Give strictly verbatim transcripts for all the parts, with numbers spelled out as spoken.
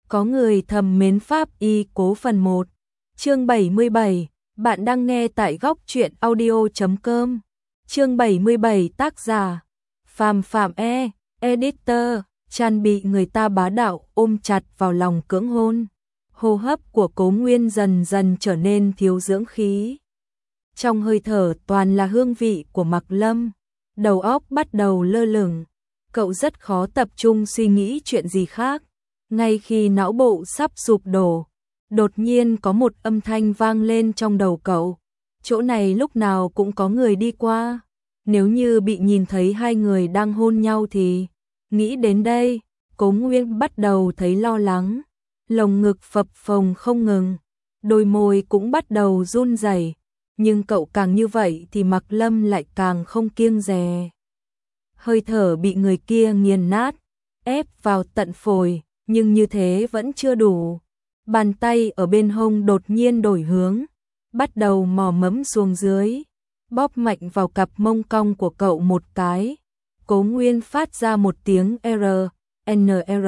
Có người thầm mến pháp y cố phần một. Chương bảy mươi bảy, bạn đang nghe tại góc truyện audio chấm com. Chương bảy mươi bảy, tác giả Phàm Phạm E, editor. Chan bị người ta bá đạo ôm chặt vào lòng cưỡng hôn. Hô hấp của Cố Nguyên dần dần trở nên thiếu dưỡng khí. Trong hơi thở toàn là hương vị của Mạc Lâm, đầu óc bắt đầu lơ lửng. Cậu rất khó tập trung suy nghĩ chuyện gì khác. Ngay khi não bộ sắp sụp đổ, đột nhiên có một âm thanh vang lên trong đầu cậu. Chỗ này lúc nào cũng có người đi qua. Nếu như bị nhìn thấy hai người đang hôn nhau thì... Nghĩ đến đây, Cố Nguyên bắt đầu thấy lo lắng. Lồng ngực phập phồng không ngừng, đôi môi cũng bắt đầu run rẩy. Nhưng cậu càng như vậy thì Mạc Lâm lại càng không kiêng dè. Hơi thở bị người kia nghiền nát, ép vào tận phổi, nhưng như thế vẫn chưa đủ. Bàn tay ở bên hông đột nhiên đổi hướng, bắt đầu mò mẫm xuống dưới, bóp mạnh vào cặp mông cong của cậu một cái. Cố Nguyên phát ra một tiếng R, N R,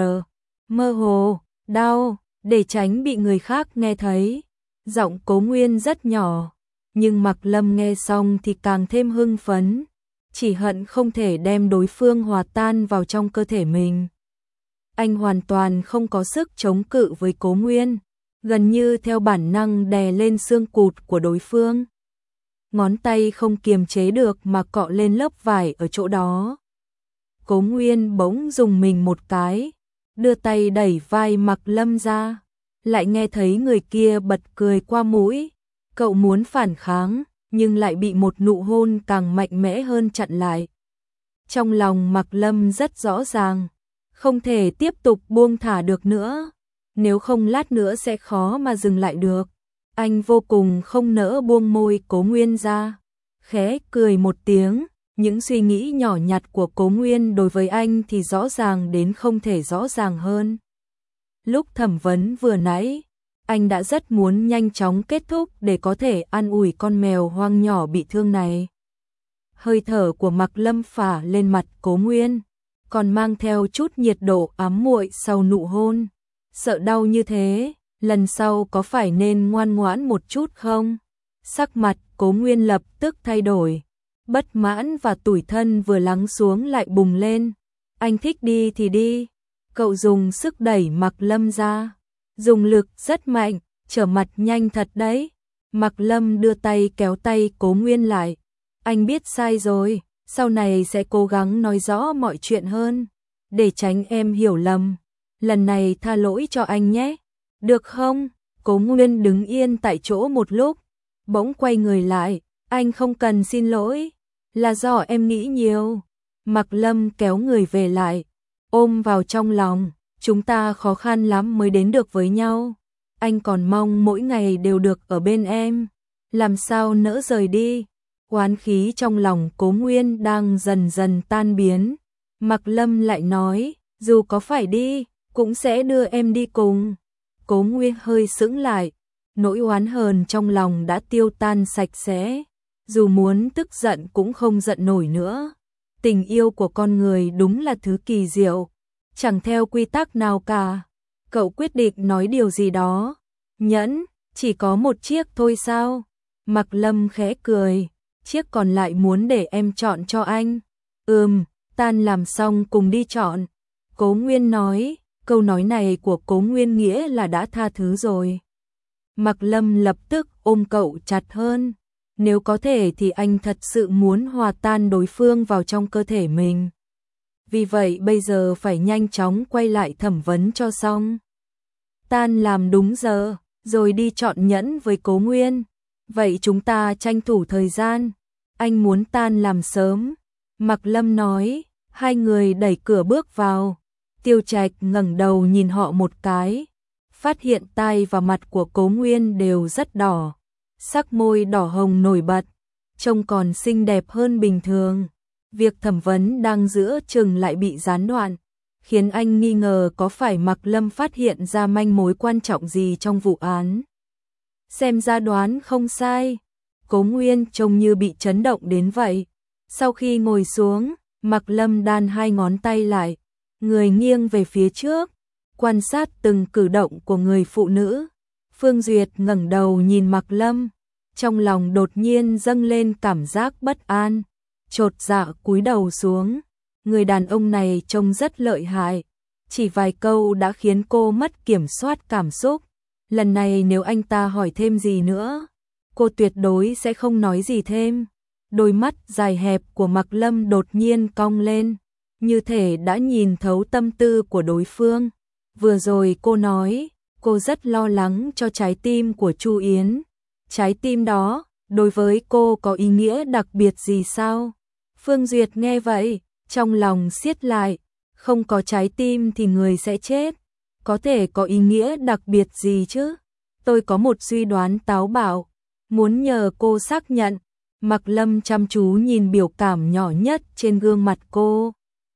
mơ hồ, đau, để tránh bị người khác nghe thấy. Giọng Cố Nguyên rất nhỏ, nhưng Mạc Lâm nghe xong thì càng thêm hưng phấn, chỉ hận không thể đem đối phương hòa tan vào trong cơ thể mình. Anh hoàn toàn không có sức chống cự với Cố Nguyên, gần như theo bản năng đè lên xương cụt của đối phương. Ngón tay không kiềm chế được mà cọ lên lớp vải ở chỗ đó. Cố Nguyên bỗng dùng mình một cái, đưa tay đẩy vai Mạc Lâm ra, lại nghe thấy người kia bật cười qua mũi. Cậu muốn phản kháng, nhưng lại bị một nụ hôn càng mạnh mẽ hơn chặn lại. Trong lòng Mạc Lâm rất rõ ràng, không thể tiếp tục buông thả được nữa, nếu không lát nữa sẽ khó mà dừng lại được. Anh vô cùng không nỡ buông môi Cố Nguyên ra, khẽ cười một tiếng. Những suy nghĩ nhỏ nhặt của Cố Nguyên đối với anh thì rõ ràng đến không thể rõ ràng hơn. Lúc thẩm vấn vừa nãy, anh đã rất muốn nhanh chóng kết thúc để có thể an ủi con mèo hoang nhỏ bị thương này. Hơi thở của Mạc Lâm phả lên mặt Cố Nguyên, còn mang theo chút nhiệt độ ám muội sau nụ hôn. Sợ đau như thế, lần sau có phải nên ngoan ngoãn một chút không? Sắc mặt Cố Nguyên lập tức thay đổi. Bất mãn và tủi thân vừa lắng xuống lại bùng lên. Anh thích đi thì đi. Cậu dùng sức đẩy Mạc Lâm ra, dùng lực rất mạnh, trở mặt nhanh thật đấy. Mạc Lâm đưa tay kéo tay Cố Nguyên lại. Anh biết sai rồi, sau này sẽ cố gắng nói rõ mọi chuyện hơn, để tránh em hiểu lầm. Lần này tha lỗi cho anh nhé, được không? Cố Nguyên đứng yên tại chỗ một lúc, bỗng quay người lại. Anh không cần xin lỗi, là do em nghĩ nhiều. Mạc Lâm kéo người về lại, ôm vào trong lòng. Chúng ta khó khăn lắm mới đến được với nhau. Anh còn mong mỗi ngày đều được ở bên em, làm sao nỡ rời đi. Oán khí trong lòng Cố Nguyên đang dần dần tan biến. Mạc Lâm lại nói, dù có phải đi, cũng sẽ đưa em đi cùng. Cố Nguyên hơi sững lại, nỗi oán hờn trong lòng đã tiêu tan sạch sẽ. Dù muốn tức giận cũng không giận nổi nữa. Tình yêu của con người đúng là thứ kỳ diệu, chẳng theo quy tắc nào cả. Cậu quyết định nói điều gì đó. Nhẫn, chỉ có một chiếc thôi sao? Mạc Lâm khẽ cười, chiếc còn lại muốn để em chọn cho anh. Ừm, tan làm xong cùng đi chọn. Cố Nguyên nói, câu nói này của Cố Nguyên nghĩa là đã tha thứ rồi. Mạc Lâm lập tức ôm cậu chặt hơn. Nếu có thể thì anh thật sự muốn hòa tan đối phương vào trong cơ thể mình. Vì vậy bây giờ phải nhanh chóng quay lại thẩm vấn cho xong. Tan làm đúng giờ, rồi đi chọn nhẫn với Cố Nguyên. Vậy chúng ta tranh thủ thời gian. Anh muốn tan làm sớm. Mạc Lâm nói, hai người đẩy cửa bước vào. Tiêu Trạch ngẩng đầu nhìn họ một cái, phát hiện tai và mặt của Cố Nguyên đều rất đỏ. Sắc môi đỏ hồng nổi bật, trông còn xinh đẹp hơn bình thường. Việc thẩm vấn đang giữa chừng lại bị gián đoạn, khiến anh nghi ngờ có phải Mạc Lâm phát hiện ra manh mối quan trọng gì trong vụ án. Xem ra đoán không sai, Cố Nguyên trông như bị chấn động đến vậy. Sau khi ngồi xuống, Mạc Lâm đan hai ngón tay lại, người nghiêng về phía trước, quan sát từng cử động của người phụ nữ. Phương Duyệt ngẩng đầu nhìn Mạc Lâm, trong lòng đột nhiên dâng lên cảm giác bất an, chột dạ cúi đầu xuống. Người đàn ông này trông rất lợi hại, chỉ vài câu đã khiến cô mất kiểm soát cảm xúc. Lần này nếu anh ta hỏi thêm gì nữa, cô tuyệt đối sẽ không nói gì thêm. Đôi mắt dài hẹp của Mạc Lâm đột nhiên cong lên, như thể đã nhìn thấu tâm tư của đối phương. Vừa rồi cô nói, cô rất lo lắng cho trái tim của Chu Yến. Trái tim đó, đối với cô có ý nghĩa đặc biệt gì sao? Phương Duyệt nghe vậy, trong lòng siết lại, không có trái tim thì người sẽ chết. Có thể có ý nghĩa đặc biệt gì chứ? Tôi có một suy đoán táo bạo, muốn nhờ cô xác nhận. Mạc Lâm chăm chú nhìn biểu cảm nhỏ nhất trên gương mặt cô.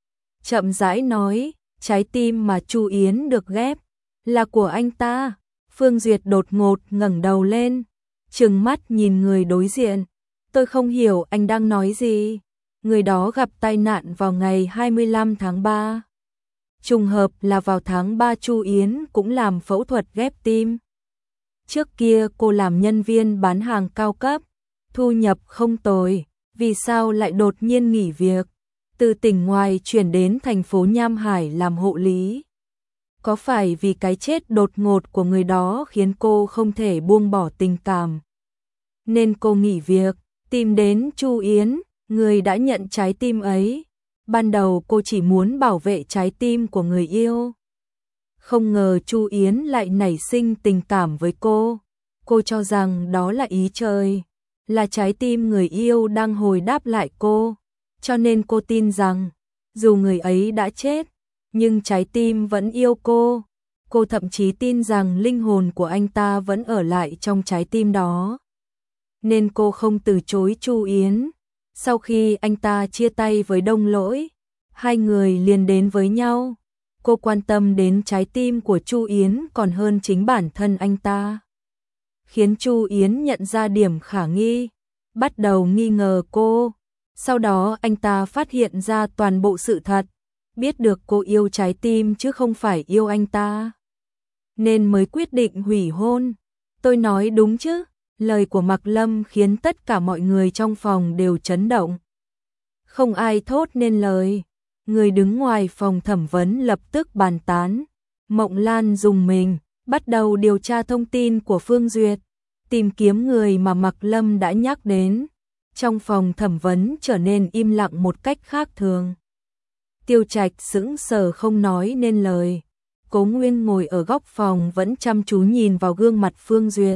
Chậm rãi nói, trái tim mà Chu Yến được ghép là của anh ta. Phương Duyệt đột ngột ngẩng đầu lên, trừng mắt nhìn người đối diện. Tôi không hiểu anh đang nói gì. Người đó gặp tai nạn vào ngày hai mươi lăm tháng ba. Trùng hợp là vào tháng ba Chu Yến cũng làm phẫu thuật ghép tim. Trước kia cô làm nhân viên bán hàng cao cấp, thu nhập không tồi, vì sao lại đột nhiên nghỉ việc, từ tỉnh ngoài chuyển đến thành phố Nham Hải làm hộ lý? Có phải vì cái chết đột ngột của người đó khiến cô không thể buông bỏ tình cảm, nên cô nghỉ việc, tìm đến Chu Yến, người đã nhận trái tim ấy? Ban đầu cô chỉ muốn bảo vệ trái tim của người yêu. Không ngờ Chu Yến lại nảy sinh tình cảm với cô. Cô cho rằng đó là ý trời, là trái tim người yêu đang hồi đáp lại cô. Cho nên cô tin rằng, dù người ấy đã chết, nhưng trái tim vẫn yêu cô. Cô thậm chí tin rằng linh hồn của anh ta vẫn ở lại trong trái tim đó. Nên cô không từ chối Chu Yến. Sau khi anh ta chia tay với Đông Lỗi, hai người liền đến với nhau. Cô quan tâm đến trái tim của Chu Yến còn hơn chính bản thân anh ta, khiến Chu Yến nhận ra điểm khả nghi, bắt đầu nghi ngờ cô. Sau đó anh ta phát hiện ra toàn bộ sự thật, biết được cô yêu trái tim chứ không phải yêu anh ta, nên mới quyết định hủy hôn. Tôi nói đúng chứ? Lời của Mạc Lâm khiến tất cả mọi người trong phòng đều chấn động. Không ai thốt nên lời. Người đứng ngoài phòng thẩm vấn lập tức bàn tán. Mộng Lan dùng mình, bắt đầu điều tra thông tin của Phương Duyệt, tìm kiếm người mà Mạc Lâm đã nhắc đến. Trong phòng thẩm vấn trở nên im lặng một cách khác thường. Tiêu Trạch sững sờ không nói nên lời. Cố Nguyên ngồi ở góc phòng vẫn chăm chú nhìn vào gương mặt Phương Duyệt.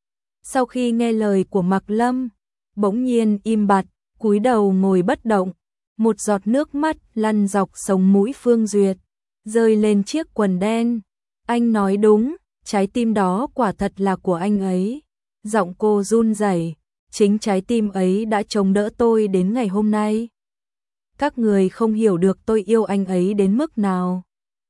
Sau khi nghe lời của Mạc Lâm, bỗng nhiên im bặt, cúi đầu ngồi bất động. Một giọt nước mắt lăn dọc sống mũi Phương Duyệt, rơi lên chiếc quần đen. Anh nói đúng, trái tim đó quả thật là của anh ấy. Giọng cô run rẩy, chính trái tim ấy đã chống đỡ tôi đến ngày hôm nay. Các người không hiểu được tôi yêu anh ấy đến mức nào.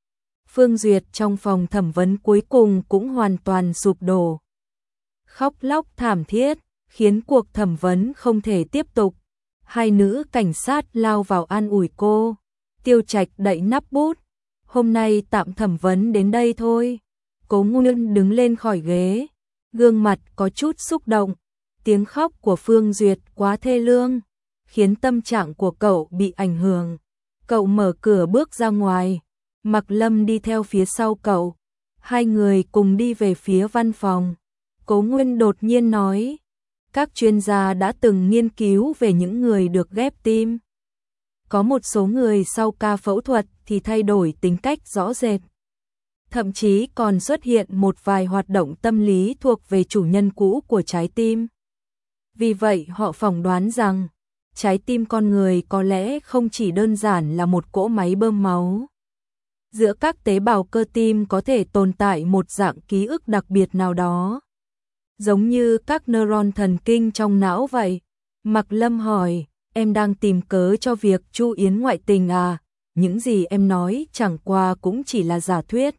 Phương Duyệt trong phòng thẩm vấn cuối cùng cũng hoàn toàn sụp đổ. Khóc lóc thảm thiết, khiến cuộc thẩm vấn không thể tiếp tục. Hai nữ cảnh sát lao vào an ủi cô. Tiêu Trạch đậy nắp bút. Hôm nay tạm thẩm vấn đến đây thôi. Cố Nguyên đứng lên khỏi ghế, gương mặt có chút xúc động. Tiếng khóc của Phương Duyệt quá thê lương, khiến tâm trạng của cậu bị ảnh hưởng. Cậu mở cửa bước ra ngoài, Mạc Lâm đi theo phía sau cậu. Hai người cùng đi về phía văn phòng. Cố Nguyên đột nhiên nói, các chuyên gia đã từng nghiên cứu về những người được ghép tim. Có một số người sau ca phẫu thuật thì thay đổi tính cách rõ rệt. Thậm chí còn xuất hiện một vài hoạt động tâm lý thuộc về chủ nhân cũ của trái tim. Vì vậy họ phỏng đoán rằng, trái tim con người có lẽ không chỉ đơn giản là một cỗ máy bơm máu. Giữa các tế bào cơ tim có thể tồn tại một dạng ký ức đặc biệt nào đó, giống như các neuron thần kinh trong não vậy. Mạc Lâm hỏi, em đang tìm cớ cho việc Chu Yến ngoại tình à? Những gì em nói chẳng qua cũng chỉ là giả thuyết.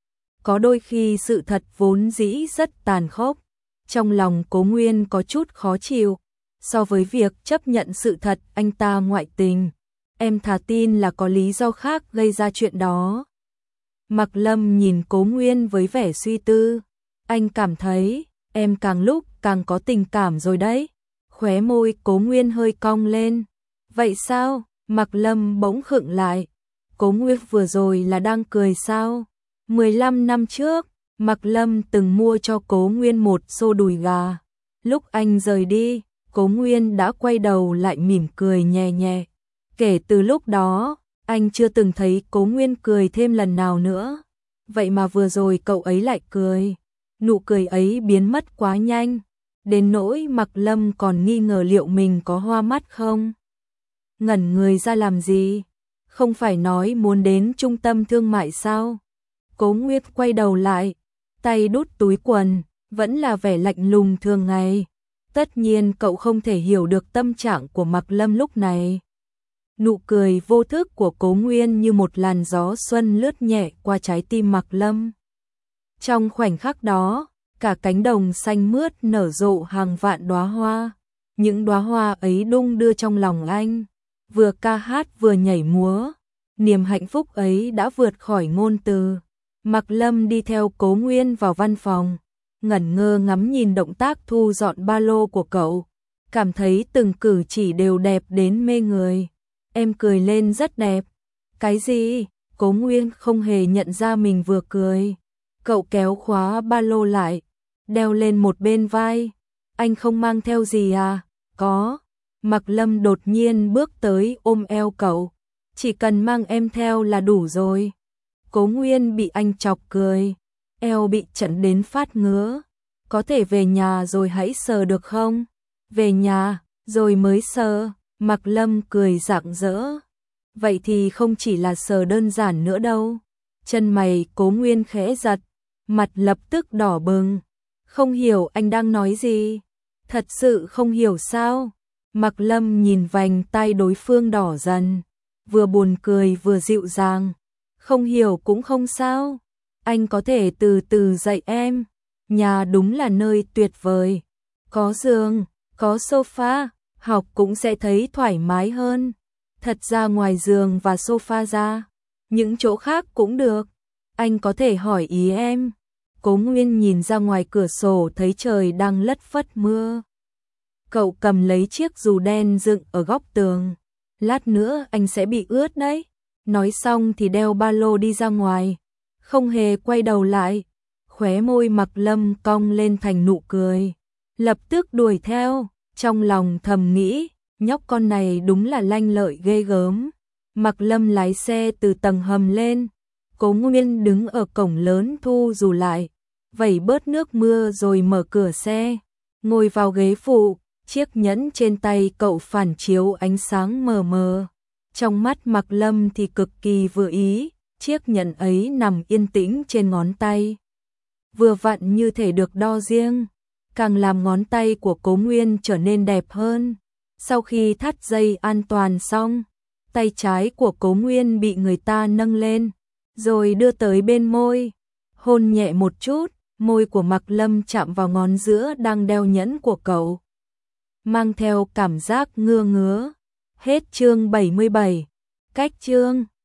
Có đôi khi sự thật vốn dĩ rất tàn khốc. Trong lòng Cố Nguyên có chút khó chịu. So với việc chấp nhận sự thật anh ta ngoại tình, em thà tin là có lý do khác gây ra chuyện đó. Mạc Lâm nhìn Cố Nguyên với vẻ suy tư. Anh cảm thấy, em càng lúc càng có tình cảm rồi đấy. Khóe môi Cố Nguyên hơi cong lên. Vậy sao? Mạc Lâm bỗng khựng lại. Cố Nguyên vừa rồi là đang cười sao? mười lăm năm trước, Mạc Lâm từng mua cho Cố Nguyên một xô đùi gà. Lúc anh rời đi, Cố Nguyên đã quay đầu lại mỉm cười nhẹ nhẹ. Kể từ lúc đó, anh chưa từng thấy Cố Nguyên cười thêm lần nào nữa. Vậy mà vừa rồi cậu ấy lại cười. Nụ cười ấy biến mất quá nhanh, đến nỗi Mạc Lâm còn nghi ngờ liệu mình có hoa mắt không. Ngẩn người ra làm gì? Không phải nói muốn đến trung tâm thương mại sao? Cố Nguyên quay đầu lại, tay đút túi quần, vẫn là vẻ lạnh lùng thường ngày. Tất nhiên cậu không thể hiểu được tâm trạng của Mạc Lâm lúc này. Nụ cười vô thức của Cố Nguyên như một làn gió xuân lướt nhẹ qua trái tim Mạc Lâm. Trong khoảnh khắc đó, cả cánh đồng xanh mướt nở rộ hàng vạn đóa hoa. Những đóa hoa ấy đung đưa trong lòng anh, vừa ca hát vừa nhảy múa. Niềm hạnh phúc ấy đã vượt khỏi ngôn từ. Mạc Lâm đi theo Cố Nguyên vào văn phòng, ngẩn ngơ ngắm nhìn động tác thu dọn ba lô của cậu, cảm thấy từng cử chỉ đều đẹp đến mê người. Em cười lên rất đẹp. Cái gì? Cố Nguyên không hề nhận ra mình vừa cười. Cậu kéo khóa ba lô lại, đeo lên một bên vai. Anh không mang theo gì à? Có. Mạc Lâm đột nhiên bước tới ôm eo cậu. Chỉ cần mang em theo là đủ rồi. Cố Nguyên bị anh chọc cười, eo bị chặn đến phát ngứa. Có thể về nhà rồi hãy sờ được không? Về nhà, rồi mới sờ. Mạc Lâm cười rạng rỡ. Vậy thì không chỉ là sờ đơn giản nữa đâu. Chân mày Cố Nguyên khẽ giật, mặt lập tức đỏ bừng. Không hiểu anh đang nói gì? Thật sự không hiểu sao? Mạc Lâm nhìn vành tay đối phương đỏ dần, vừa buồn cười vừa dịu dàng. Không hiểu cũng không sao. Anh có thể từ từ dạy em. Nhà đúng là nơi tuyệt vời. Có giường, có sofa, học cũng sẽ thấy thoải mái hơn. Thật ra ngoài giường và sofa ra, những chỗ khác cũng được. Anh có thể hỏi ý em. Cố Nguyên nhìn ra ngoài cửa sổ thấy trời đang lất phất mưa. Cậu cầm lấy chiếc dù đen dựng ở góc tường. Lát nữa anh sẽ bị ướt đấy. Nói xong thì đeo ba lô đi ra ngoài, không hề quay đầu lại. Khóe môi Mạc Lâm cong lên thành nụ cười, lập tức đuổi theo, trong lòng thầm nghĩ, nhóc con này đúng là lanh lợi ghê gớm. Mạc Lâm lái xe từ tầng hầm lên, Cố Nguyên đứng ở cổng lớn thu dù lại, vẩy bớt nước mưa rồi mở cửa xe, ngồi vào ghế phụ, chiếc nhẫn trên tay cậu phản chiếu ánh sáng mờ mờ. Trong mắt Mạc Lâm thì cực kỳ vừa ý, chiếc nhẫn ấy nằm yên tĩnh trên ngón tay. Vừa vặn như thể được đo riêng, càng làm ngón tay của Cố Nguyên trở nên đẹp hơn. Sau khi thắt dây an toàn xong, tay trái của Cố Nguyên bị người ta nâng lên, rồi đưa tới bên môi, hôn nhẹ một chút, môi của Mạc Lâm chạm vào ngón giữa đang đeo nhẫn của cậu, mang theo cảm giác ngưa ngứa. Hết chương bảy mươi bảy. Cách chương